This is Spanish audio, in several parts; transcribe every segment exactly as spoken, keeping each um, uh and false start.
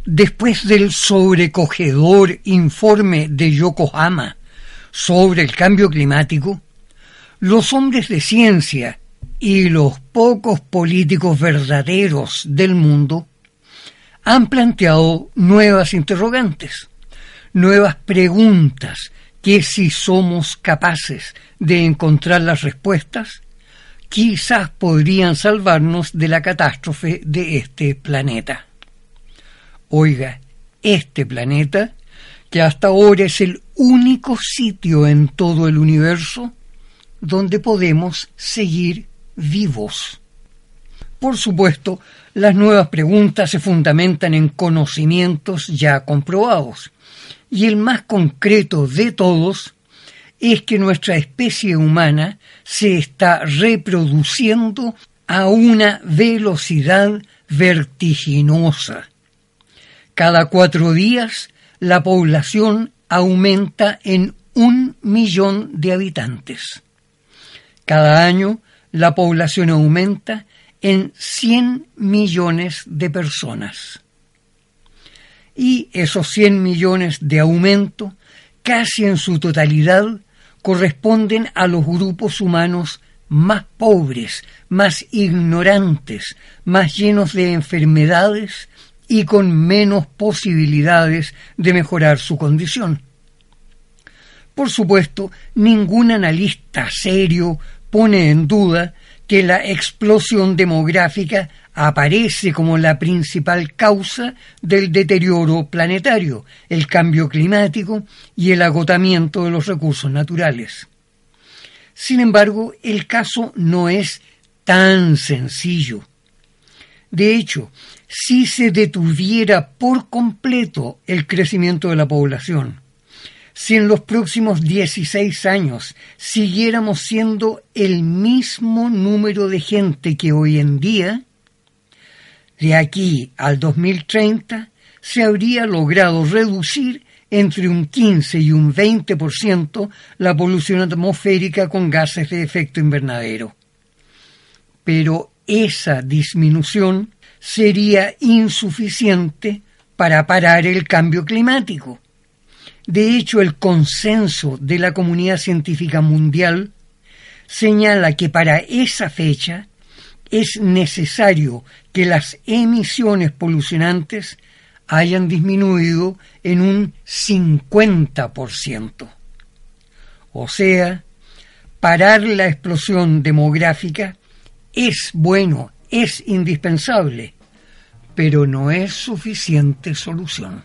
Después del sobrecogedor informe de Yokohama sobre el cambio climático, los hombres de ciencia y los pocos políticos verdaderos del mundo han planteado nuevas interrogantes, nuevas preguntas que, si somos capaces de encontrar las respuestas, quizás podrían salvarnos de la catástrofe de este planeta. Oiga, este planeta, que hasta ahora es el único sitio en todo el universo donde podemos seguir vivos. Por supuesto, las nuevas preguntas se fundamentan en conocimientos ya comprobados, y el más concreto de todos es que nuestra especie humana se está reproduciendo a una velocidad vertiginosa. Cada cuatro días la población aumenta en un millón de habitantes. Cada año la población aumenta en cien millones de personas. Y esos cien millones de aumento, casi en su totalidad, corresponden a los grupos humanos más pobres, más ignorantes, más llenos de enfermedades y con menos posibilidades de mejorar su condición. Por supuesto, ningún analista serio pone en duda que la explosión demográfica aparece como la principal causa del deterioro planetario, el cambio climático y el agotamiento de los recursos naturales. Sin embargo, el caso no es tan sencillo. De hecho, si se detuviera por completo el crecimiento de la población, si en los próximos dieciséis años siguiéramos siendo el mismo número de gente que hoy en día, de aquí al dos mil treinta se habría logrado reducir entre un quince y un veinte por ciento la polución atmosférica con gases de efecto invernadero. Pero esa disminución sería insuficiente para parar el cambio climático. De hecho, el consenso de la comunidad científica mundial señala que para esa fecha es necesario que las emisiones polucionantes hayan disminuido en un cincuenta por ciento. O sea, parar la explosión demográfica es bueno, es indispensable, pero no es suficiente solución.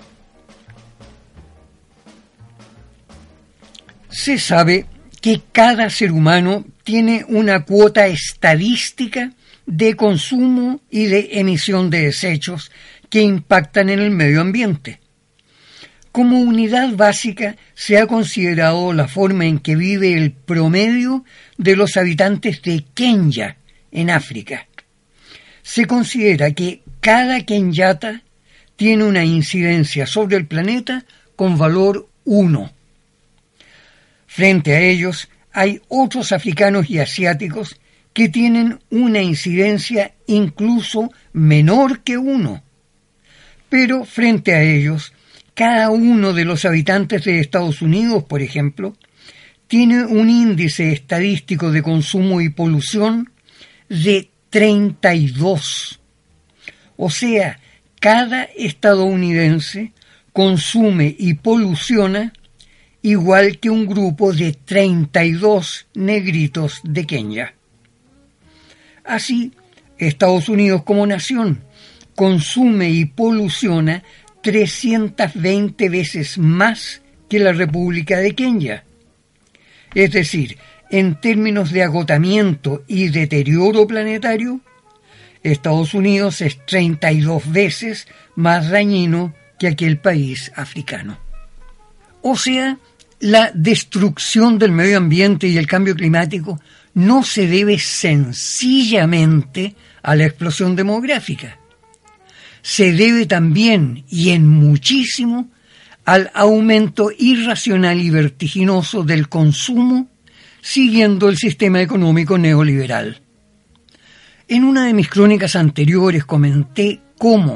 Se sabe que cada ser humano tiene una cuota estadística de consumo y de emisión de desechos que impactan en el medio ambiente. Como unidad básica se ha considerado la forma en que vive el promedio de los habitantes de Kenia, en África. Se considera que cada kenyata tiene una incidencia sobre el planeta con valor uno. Frente a ellos hay otros africanos y asiáticos que tienen una incidencia incluso menor que uno. Pero frente a ellos, cada uno de los habitantes de Estados Unidos, por ejemplo, tiene un índice estadístico de consumo y polución de treinta y dos. O sea, cada estadounidense consume y poluciona igual que un grupo de treinta y dos negritos de Kenia. Así, Estados Unidos como nación consume y poluciona trescientas veinte veces más que la República de Kenia. Es decir, en términos de agotamiento y deterioro planetario, Estados Unidos es treinta y dos veces más dañino que aquel país africano. O sea, la destrucción del medio ambiente y el cambio climático no se debe sencillamente a la explosión demográfica. Se debe también, y en muchísimo, al aumento irracional y vertiginoso del consumo siguiendo el sistema económico neoliberal. En una de mis crónicas anteriores comenté cómo,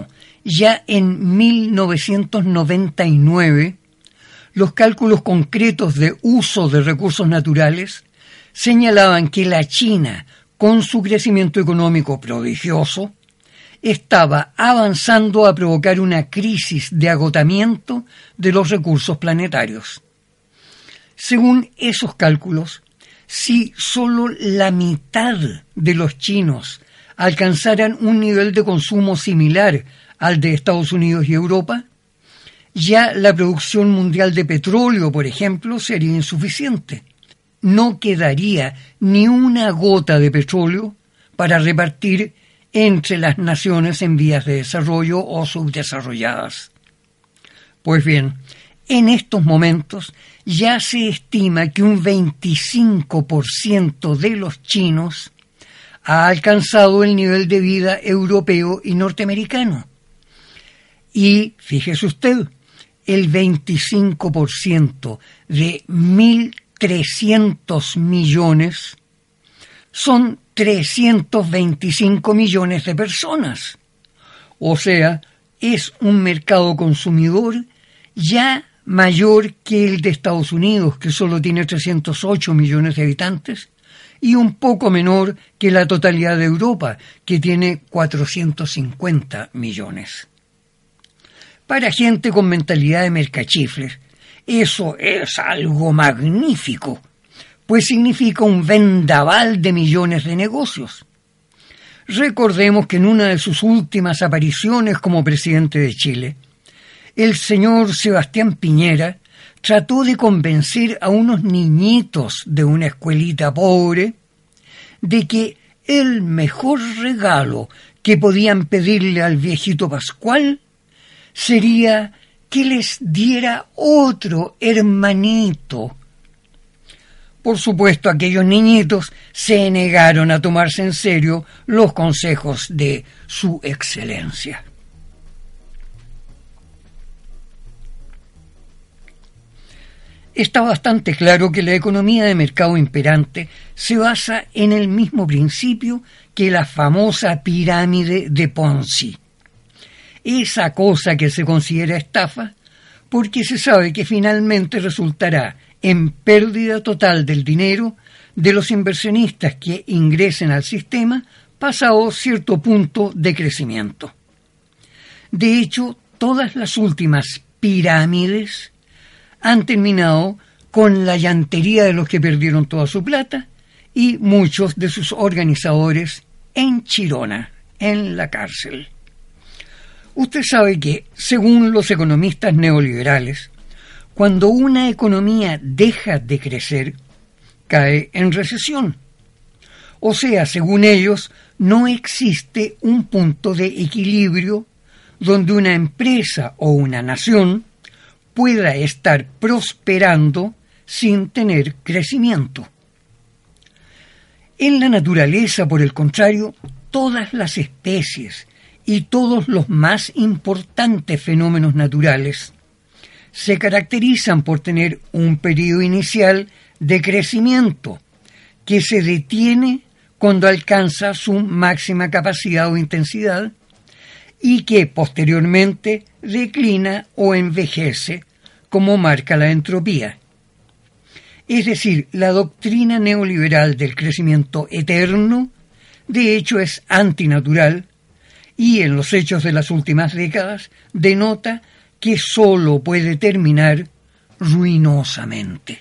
ya en mil novecientos noventa y nueve, los cálculos concretos de uso de recursos naturales señalaban que la China, con su crecimiento económico prodigioso, estaba avanzando a provocar una crisis de agotamiento de los recursos planetarios. Según esos cálculos, si solo la mitad de los chinos alcanzaran un nivel de consumo similar al de Estados Unidos y Europa, ya la producción mundial de petróleo, por ejemplo, sería insuficiente. No quedaría ni una gota de petróleo para repartir entre las naciones en vías de desarrollo o subdesarrolladas. Pues bien, en estos momentos ya se estima que un veinticinco por ciento de los chinos ha alcanzado el nivel de vida europeo y norteamericano. Y fíjese usted, el veinticinco por ciento de mil trescientos millones son trescientos veinticinco millones de personas. O sea, es un mercado consumidor ya mayor que el de Estados Unidos, que solo tiene trescientos ocho millones de habitantes, y un poco menor que la totalidad de Europa, que tiene cuatrocientos cincuenta millones. Para gente con mentalidad de mercachifles, eso es algo magnífico, pues significa un vendaval de millones de negocios. Recordemos que en una de sus últimas apariciones como presidente de Chile, el señor Sebastián Piñera trató de convencer a unos niñitos de una escuelita pobre de que el mejor regalo que podían pedirle al viejito Pascual sería que les diera otro hermanito. Por supuesto, aquellos niñitos se negaron a tomarse en serio los consejos de su excelencia. Está bastante claro que la economía de mercado imperante se basa en el mismo principio que la famosa pirámide de Ponzi. Esa cosa que se considera estafa porque se sabe que finalmente resultará en pérdida total del dinero de los inversionistas que ingresen al sistema pasado cierto punto de crecimiento. De hecho, todas las últimas pirámides han terminado con la llantería de los que perdieron toda su plata y muchos de sus organizadores en Chirona, en la cárcel. Usted sabe que, según los economistas neoliberales, cuando una economía deja de crecer, cae en recesión. O sea, según ellos, no existe un punto de equilibrio donde una empresa o una nación pueda estar prosperando sin tener crecimiento. En la naturaleza, por el contrario, todas las especies y todos los más importantes fenómenos naturales se caracterizan por tener un periodo inicial de crecimiento que se detiene cuando alcanza su máxima capacidad o intensidad y que posteriormente declina o envejece, como marca la entropía. Es decir, la doctrina neoliberal del crecimiento eterno, de hecho, es antinatural y en los hechos de las últimas décadas denota que sólo puede terminar ruinosamente.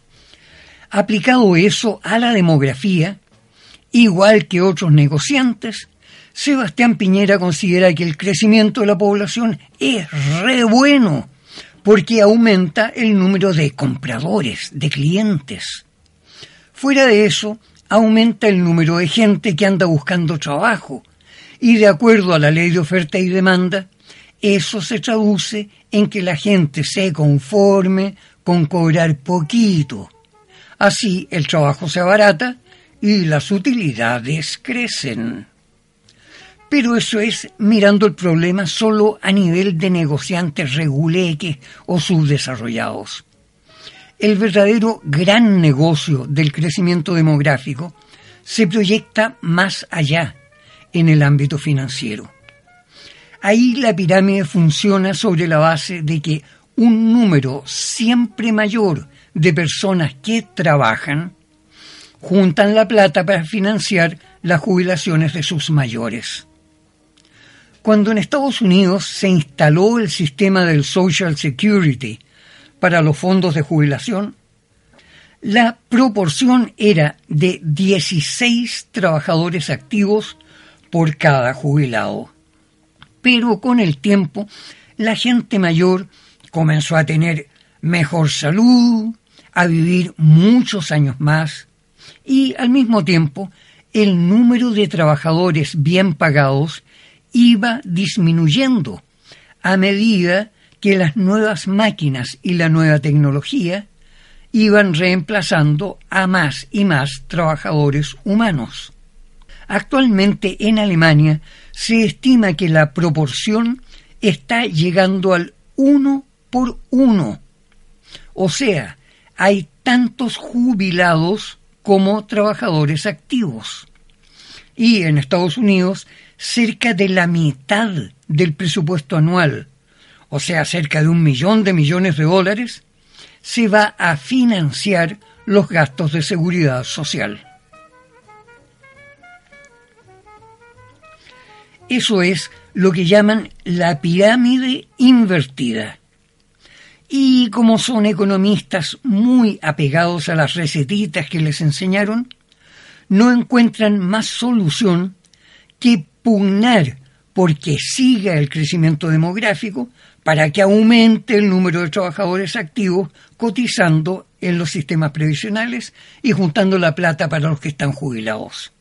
Aplicado eso a la demografía, igual que otros negociantes, Sebastián Piñera considera que el crecimiento de la población es re bueno, porque aumenta el número de compradores, de clientes. Fuera de eso, aumenta el número de gente que anda buscando trabajo, y de acuerdo a la ley de oferta y demanda, eso se traduce en que la gente se conforme con cobrar poquito. Así el trabajo se abarata y las utilidades crecen. Pero eso es mirando el problema solo a nivel de negociantes reguleques o subdesarrollados. El verdadero gran negocio del crecimiento demográfico se proyecta más allá, en el ámbito financiero. Ahí la pirámide funciona sobre la base de que un número siempre mayor de personas que trabajan juntan la plata para financiar las jubilaciones de sus mayores. Cuando en Estados Unidos se instaló el sistema del Social Security para los fondos de jubilación, la proporción era de dieciséis trabajadores activos por cada jubilado. Pero con el tiempo, la gente mayor comenzó a tener mejor salud, a vivir muchos años más, y al mismo tiempo, el número de trabajadores bien pagados iba disminuyendo a medida que las nuevas máquinas y la nueva tecnología iban reemplazando a más y más trabajadores humanos. Actualmente en Alemania se estima que la proporción está llegando al uno por uno. O sea, hay tantos jubilados como trabajadores activos. Y en Estados Unidos, cerca de la mitad del presupuesto anual, o sea, cerca de un millón de millones de dólares, se va a financiar los gastos de seguridad social. Eso es lo que llaman la pirámide invertida. Y como son economistas muy apegados a las recetitas que les enseñaron, no encuentran más solución que pugnar porque siga el crecimiento demográfico para que aumente el número de trabajadores activos cotizando en los sistemas previsionales y juntando la plata para los que están jubilados.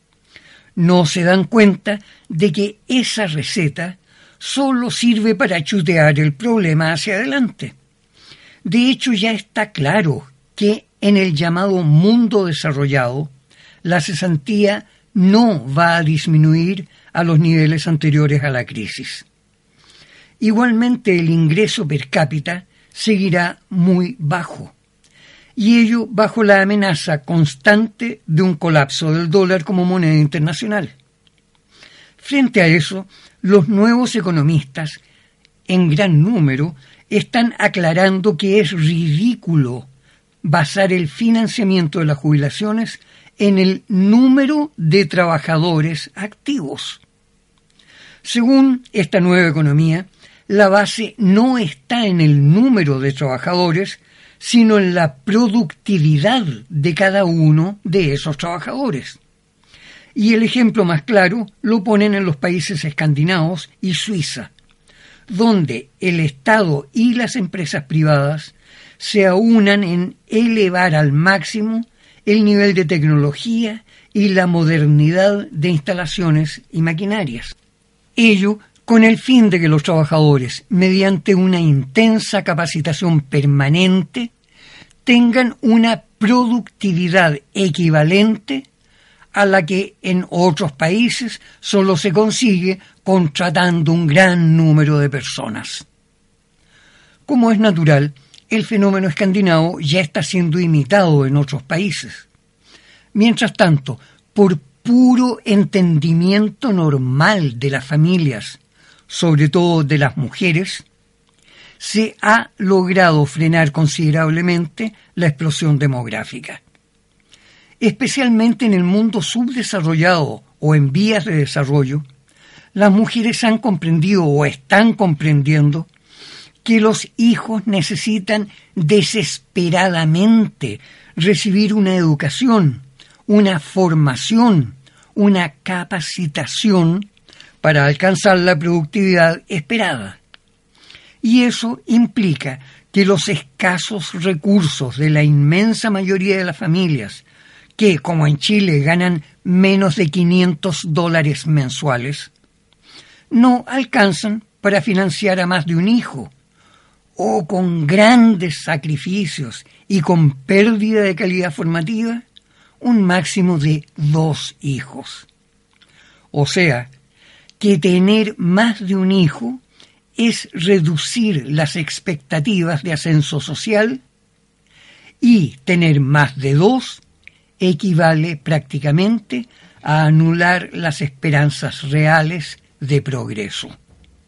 No se dan cuenta de que esa receta solo sirve para chutear el problema hacia adelante. De hecho, ya está claro que en el llamado mundo desarrollado, la cesantía no va a disminuir a los niveles anteriores a la crisis. Igualmente, el ingreso per cápita seguirá muy bajo, y ello bajo la amenaza constante de un colapso del dólar como moneda internacional. Frente a eso, los nuevos economistas, en gran número, están aclarando que es ridículo basar el financiamiento de las jubilaciones en el número de trabajadores activos. Según esta nueva economía, la base no está en el número de trabajadores, sino en la productividad de cada uno de esos trabajadores. Y el ejemplo más claro lo ponen en los países escandinavos y Suiza, donde el Estado y las empresas privadas se aunan en elevar al máximo el nivel de tecnología y la modernidad de instalaciones y maquinarias. Ello con el fin de que los trabajadores, mediante una intensa capacitación permanente, tengan una productividad equivalente a la que en otros países solo se consigue contratando un gran número de personas. Como es natural, el fenómeno escandinavo ya está siendo imitado en otros países. Mientras tanto, por puro entendimiento normal de las familias, sobre todo de las mujeres, se ha logrado frenar considerablemente la explosión demográfica. Especialmente en el mundo subdesarrollado o en vías de desarrollo, las mujeres han comprendido o están comprendiendo que los hijos necesitan desesperadamente recibir una educación, una formación, una capacitación para alcanzar la productividad esperada. Y eso implica que los escasos recursos de la inmensa mayoría de las familias, que como en Chile ganan menos de quinientos dólares mensuales, no alcanzan para financiar a más de un hijo, o con grandes sacrificios y con pérdida de calidad formativa, un máximo de dos hijos. O sea, que tener más de un hijo es reducir las expectativas de ascenso social y tener más de dos equivale prácticamente a anular las esperanzas reales de progreso.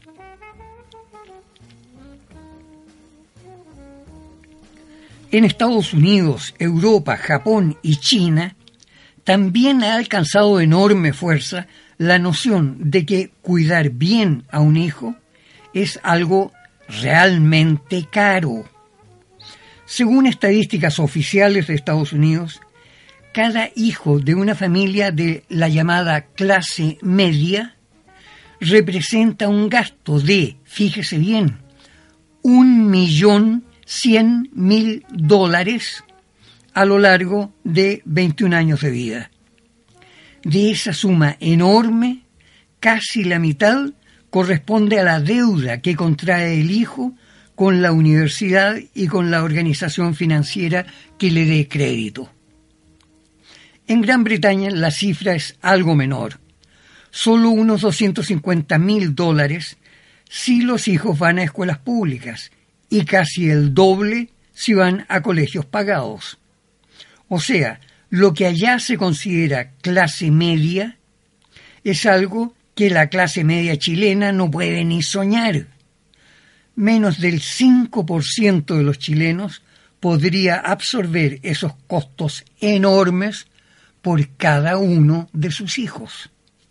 En Estados Unidos, Europa, Japón y China también ha alcanzado enorme fuerza la noción de que cuidar bien a un hijo es algo realmente caro. Según estadísticas oficiales de Estados Unidos, cada hijo de una familia de la llamada clase media representa un gasto de, fíjese bien, un millón cien mil dólares a lo largo de veintiún años de vida. De esa suma enorme, casi la mitad corresponde a la deuda que contrae el hijo con la universidad y con la organización financiera que le dé crédito. En Gran Bretaña la cifra es algo menor, solo unos doscientos cincuenta mil dólares si los hijos van a escuelas públicas y casi el doble si van a colegios pagados. O sea, lo que allá se considera clase media es algo que la clase media chilena no puede ni soñar. Menos del cinco por ciento de los chilenos podría absorber esos costos enormes por cada uno de sus hijos.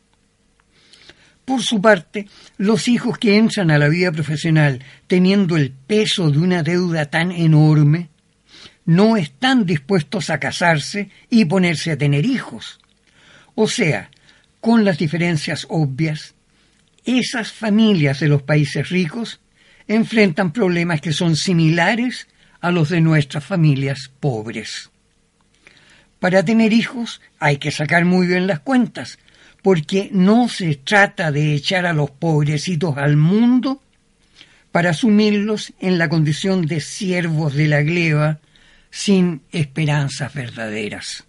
Por su parte, los hijos que entran a la vida profesional teniendo el peso de una deuda tan enorme, no están dispuestos a casarse y ponerse a tener hijos. O sea, con las diferencias obvias, esas familias de los países ricos enfrentan problemas que son similares a los de nuestras familias pobres. Para tener hijos hay que sacar muy bien las cuentas, porque no se trata de echar a los pobrecitos al mundo para sumirlos en la condición de siervos de la gleba sin esperanzas verdaderas.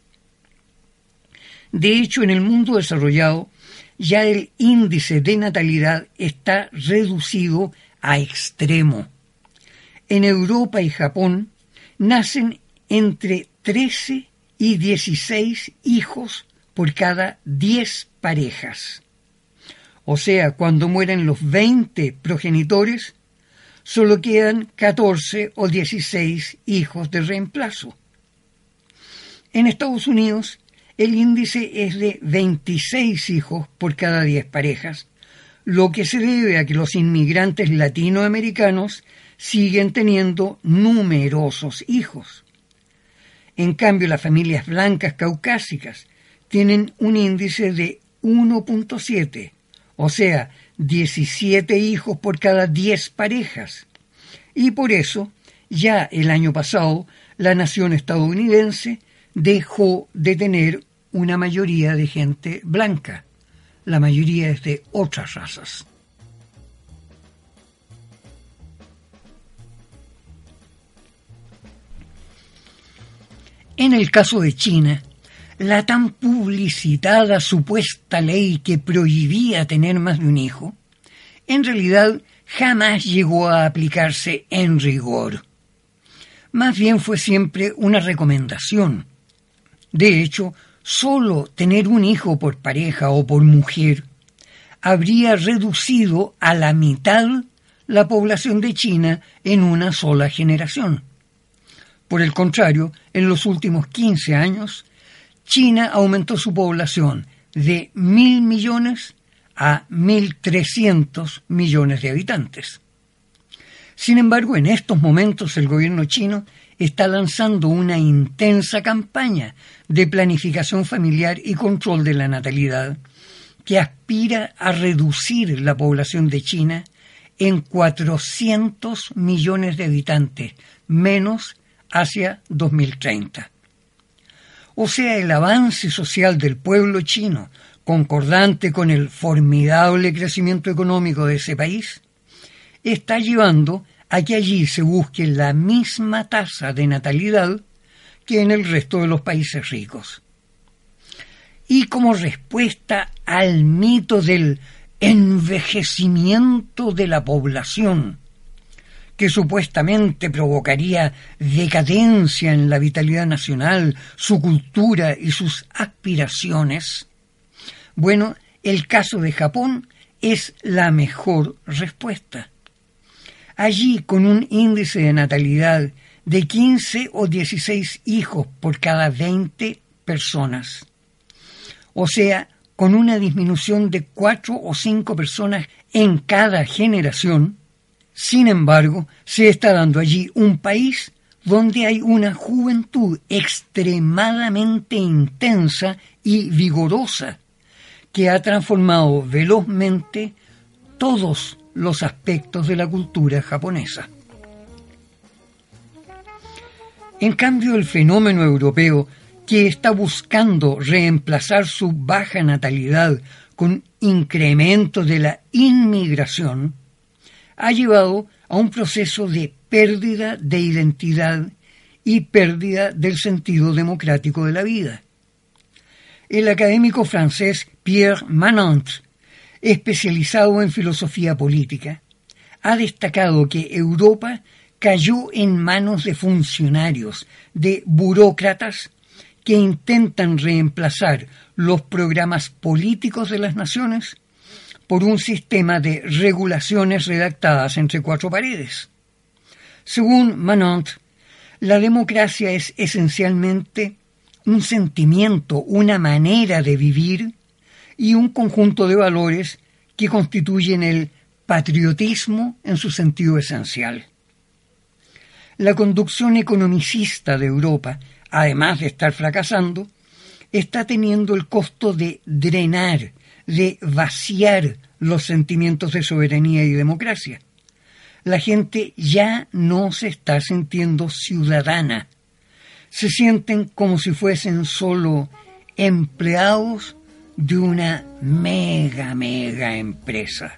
De hecho, en el mundo desarrollado ya el índice de natalidad está reducido a extremo. En Europa y Japón nacen entre trece y dieciséis hijos por cada diez parejas. O sea, cuando mueren los veinte progenitores, solo quedan catorce o dieciséis hijos de reemplazo. En Estados Unidos, el índice es de veintiséis hijos por cada diez parejas, lo que se debe a que los inmigrantes latinoamericanos siguen teniendo numerosos hijos. En cambio, las familias blancas caucásicas tienen un índice de uno punto siete, o sea, diecisiete hijos por cada diez parejas. Y por eso, ya el año pasado, la nación estadounidense dejó de tener una mayoría de gente blanca. La mayoría es de otras razas. En el caso de China, la tan publicitada supuesta ley que prohibía tener más de un hijo, en realidad jamás llegó a aplicarse en rigor. Más bien fue siempre una recomendación. De hecho, solo tener un hijo por pareja o por mujer habría reducido a la mitad la población de China en una sola generación. Por el contrario, en los últimos quince años, China aumentó su población de mil millones a mil trescientos millones de habitantes. Sin embargo, en estos momentos el gobierno chino está lanzando una intensa campaña de planificación familiar y control de la natalidad que aspira a reducir la población de China en cuatrocientos millones de habitantes, menos hacia dos mil treinta. O sea, el avance social del pueblo chino, concordante con el formidable crecimiento económico de ese país, está llevando a que allí se busque la misma tasa de natalidad que en el resto de los países ricos. Y como respuesta al mito del envejecimiento de la población, que supuestamente provocaría decadencia en la vitalidad nacional, su cultura y sus aspiraciones, bueno, el caso de Japón es la mejor respuesta. Allí, con un índice de natalidad de quince o dieciséis hijos por cada veinte personas, o sea, con una disminución de cuatro o cinco personas en cada generación, sin embargo, se está dando allí un país donde hay una juventud extremadamente intensa y vigorosa que ha transformado velozmente todos los aspectos de la cultura japonesa. En cambio, el fenómeno europeo, que está buscando reemplazar su baja natalidad con incremento de la inmigración, ha llevado a un proceso de pérdida de identidad y pérdida del sentido democrático de la vida. El académico francés Pierre Manent, especializado en filosofía política, ha destacado que Europa cayó en manos de funcionarios, de burócratas que intentan reemplazar los programas políticos de las naciones por un sistema de regulaciones redactadas entre cuatro paredes. Según Manent, la democracia es esencialmente un sentimiento, una manera de vivir y un conjunto de valores que constituyen el patriotismo en su sentido esencial. La conducción economicista de Europa, además de estar fracasando, está teniendo el costo de drenar, de vaciar los sentimientos de soberanía y democracia. La gente ya no se está sintiendo ciudadana. Se sienten como si fuesen solo empleados de una mega, mega empresa.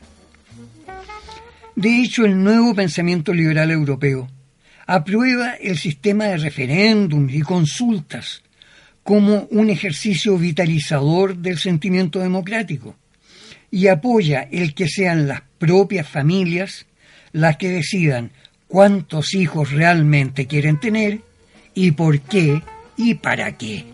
De hecho, el nuevo pensamiento liberal europeo aprueba el sistema de referéndums y consultas como un ejercicio vitalizador del sentimiento democrático y apoya el que sean las propias familias las que decidan cuántos hijos realmente quieren tener y por qué y para qué.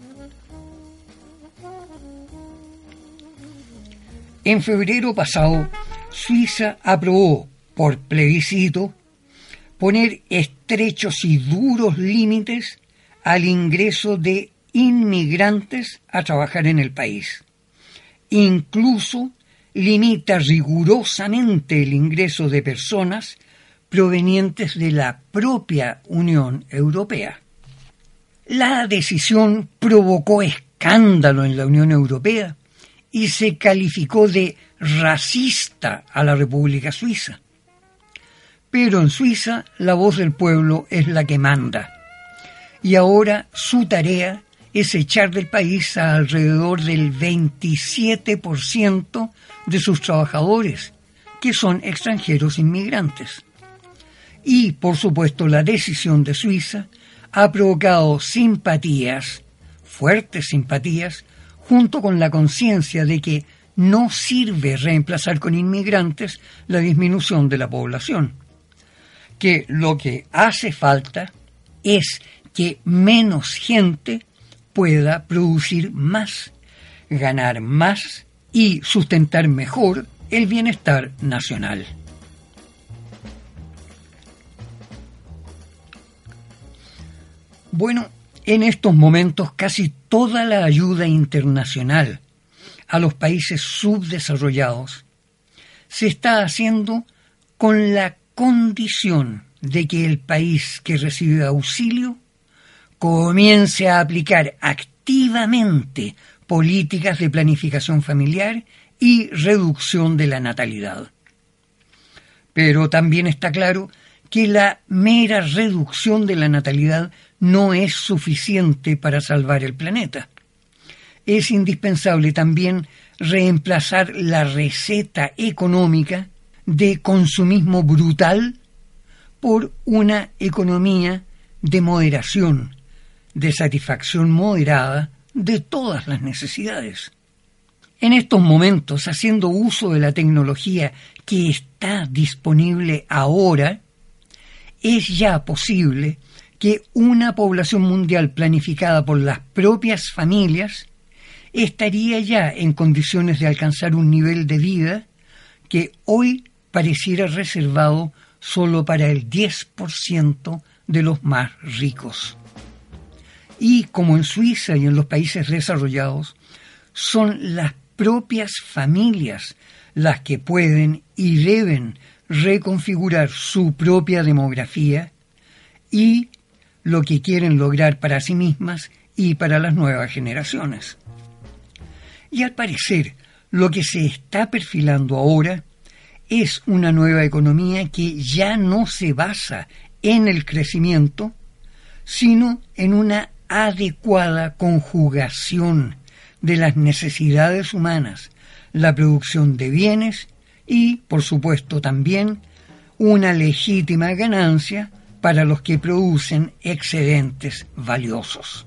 En febrero pasado, Suiza aprobó por plebiscito poner estrechos y duros límites al ingreso de inmigrantes a trabajar en el país. Incluso limita rigurosamente el ingreso de personas provenientes de la propia Unión Europea. La decisión provocó escándalo en la Unión Europea y se calificó de racista a la República Suiza. Pero en Suiza la voz del pueblo es la que manda, y ahora su tarea es echar del país a alrededor del veintisiete por ciento de sus trabajadores, que son extranjeros inmigrantes. Y, por supuesto, la decisión de Suiza ha provocado simpatías, fuertes simpatías, junto con la conciencia de que no sirve reemplazar con inmigrantes la disminución de la población, que lo que hace falta es que menos gente pueda producir más, ganar más y sustentar mejor el bienestar nacional. Bueno, en estos momentos casi toda la ayuda internacional a los países subdesarrollados se está haciendo con la condición de que el país que recibe auxilio comience a aplicar activamente políticas de planificación familiar y reducción de la natalidad. Pero también está claro que la mera reducción de la natalidad no es suficiente para salvar el planeta. Es indispensable también reemplazar la receta económica de consumismo brutal por una economía de moderación, de satisfacción moderada de todas las necesidades. En estos momentos, haciendo uso de la tecnología que está disponible ahora, es ya posible que una población mundial planificada por las propias familias estaría ya en condiciones de alcanzar un nivel de vida que hoy pareciera reservado solo para el diez por ciento de los más ricos. Y como en Suiza y en los países desarrollados, son las propias familias las que pueden y deben reconfigurar su propia demografía y lo que quieren lograr para sí mismas y para las nuevas generaciones. Y al parecer, lo que se está perfilando ahora es una nueva economía que ya no se basa en el crecimiento, sino en una adecuada conjugación de las necesidades humanas, la producción de bienes y, por supuesto, también una legítima ganancia para los que producen excedentes valiosos.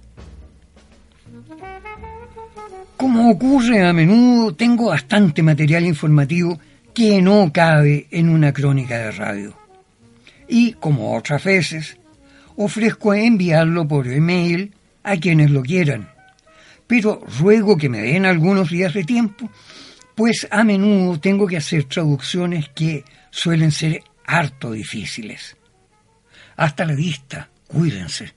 Como ocurre a menudo, tengo bastante material informativo que no cabe en una crónica de radio. Y, como otras veces, ofrezco enviarlo por email a quienes lo quieran. Pero ruego que me den algunos días de tiempo, pues a menudo tengo que hacer traducciones que suelen ser harto difíciles. Hasta la vista, cuídense.